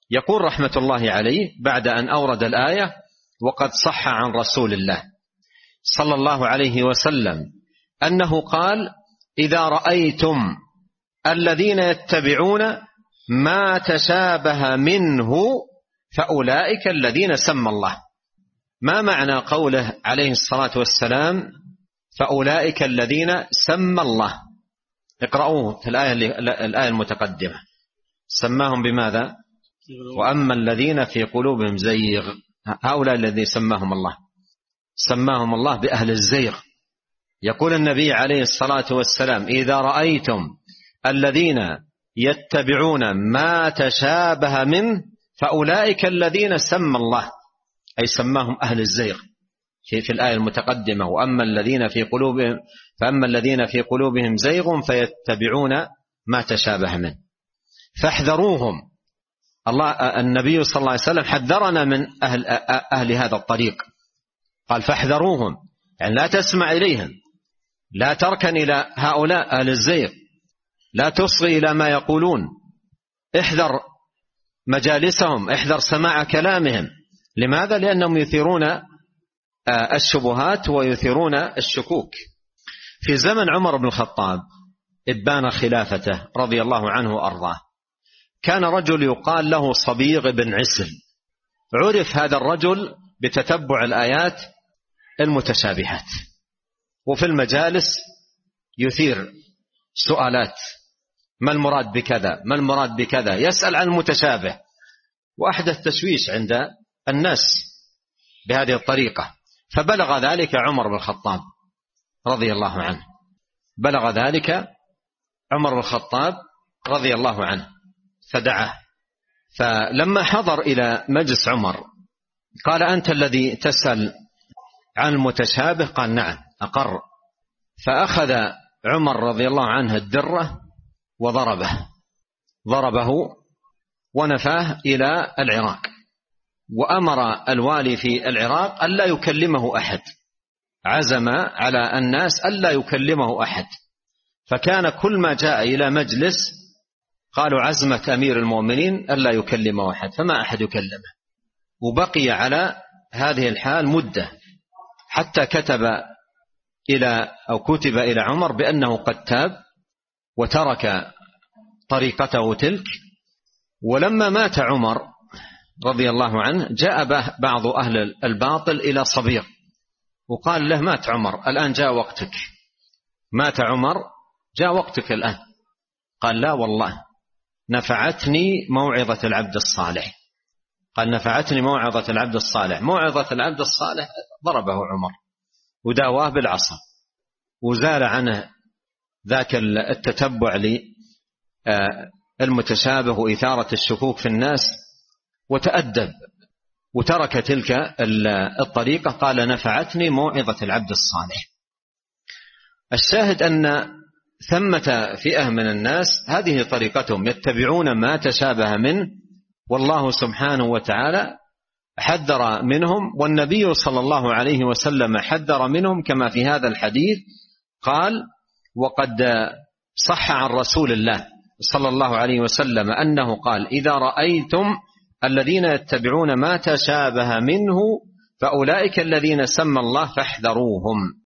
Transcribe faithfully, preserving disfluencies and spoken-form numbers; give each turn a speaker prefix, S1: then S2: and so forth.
S1: يقول رحمة الله عليه بعد أن أورد الآية: وقد صح عن رسول الله صلى الله عليه وسلم أنه قال: إذا رأيتم الذين يتبعون ما تشابه منه فأولئك الذين سمى الله. ما معنى قوله عليه الصلاة والسلام فأولئك الذين سمى الله؟ اقرأوه في الآية, الآية المتقدمة. سماهم بماذا؟ وأما الذين في قلوبهم زيغ، هؤلاء الذين سماهم الله، سماهم الله بأهل الزيغ. يقول النبي عليه الصلاة والسلام: إذا رأيتم الذين يتبعون ما تشابه منه فأولئك الذين سمى الله، أي سماهم أهل الزيغ في, في الآية المتقدمة: وأما الذين في قلوبهم فأما الذين في قلوبهم زيغ فيتبعون ما تشابه منه. فاحذروهم. الله النبي صلى الله عليه وسلم حذرنا من أهل, أهل هذا الطريق، قال: فاحذروهم، يعني لا تسمع إليهم، لا تركن إلى هؤلاء أهل الزيغ، لا تصغي إلى ما يقولون، احذر مجالسهم، احذر سماع كلامهم. لماذا؟ لأنهم يثيرون الشبهات ويثيرون الشكوك. في زمن عمر بن الخطاب إبان خلافته رضي الله عنه وأرضاه، كان رجل يقال له صبيغ بن عسل. عرف هذا الرجل بتتبع الآيات المتشابهات، وفي المجالس يثير سؤالات: ما المراد بكذا؟ ما المراد بكذا؟ يسأل عن المتشابه، وأحدث تشويش عند الناس بهذه الطريقة. فبلغ ذلك عمر بن الخطاب رضي الله عنه، بلغ ذلك عمر بن الخطاب رضي الله عنه فدعاه. فلما حضر إلى مجلس عمر قال: أنت الذي تسأل عن المتشابه؟ قال: نعم، أقر. فأخذ عمر رضي الله عنه الدرة وضربه ضربه ونفاه إلى العراق، وأمر الوالي في العراق ألا يكلمه أحد، عزم على الناس ألا يكلمه أحد. فكان كل ما جاء إلى مجلس قالوا: عزمة أمير المؤمنين ألا يكلمه أحد، فما أحد يكلمه. وبقي على هذه الحال مدة، حتى كتب إلى أو كتب إلى عمر بأنه قد تاب وترك طريقته تلك. ولما مات عمر رضي الله عنه جاء بعض أهل الباطل إلى صبيغ وقال له: مات عمر، الآن جاء وقتك، مات عمر، جاء وقتك الآن. قال: لا والله، نفعتني موعظة العبد الصالح. قال: نفعتني موعظة العبد الصالح. موعظة العبد الصالح ضربه عمر وداواه بالعصا، وزال عنه ذاك التتبع للمتشابه وإثارة الشكوك في الناس، وتأدب وترك تلك الطريقة. قال: نفعتني موعظة العبد الصالح. الشاهد أن ثمة فئة من الناس هذه طريقتهم، يتبعون ما تشابه منه، والله سبحانه وتعالى حذر منهم، والنبي صلى الله عليه وسلم حذر منهم كما في هذا الحديث قال: وقد صح عن رسول الله صلى الله عليه وسلم أنه قال: إذا رأيتم الذين يتبعون ما تشابه منه فأولئك الذين سمى الله فاحذروهم.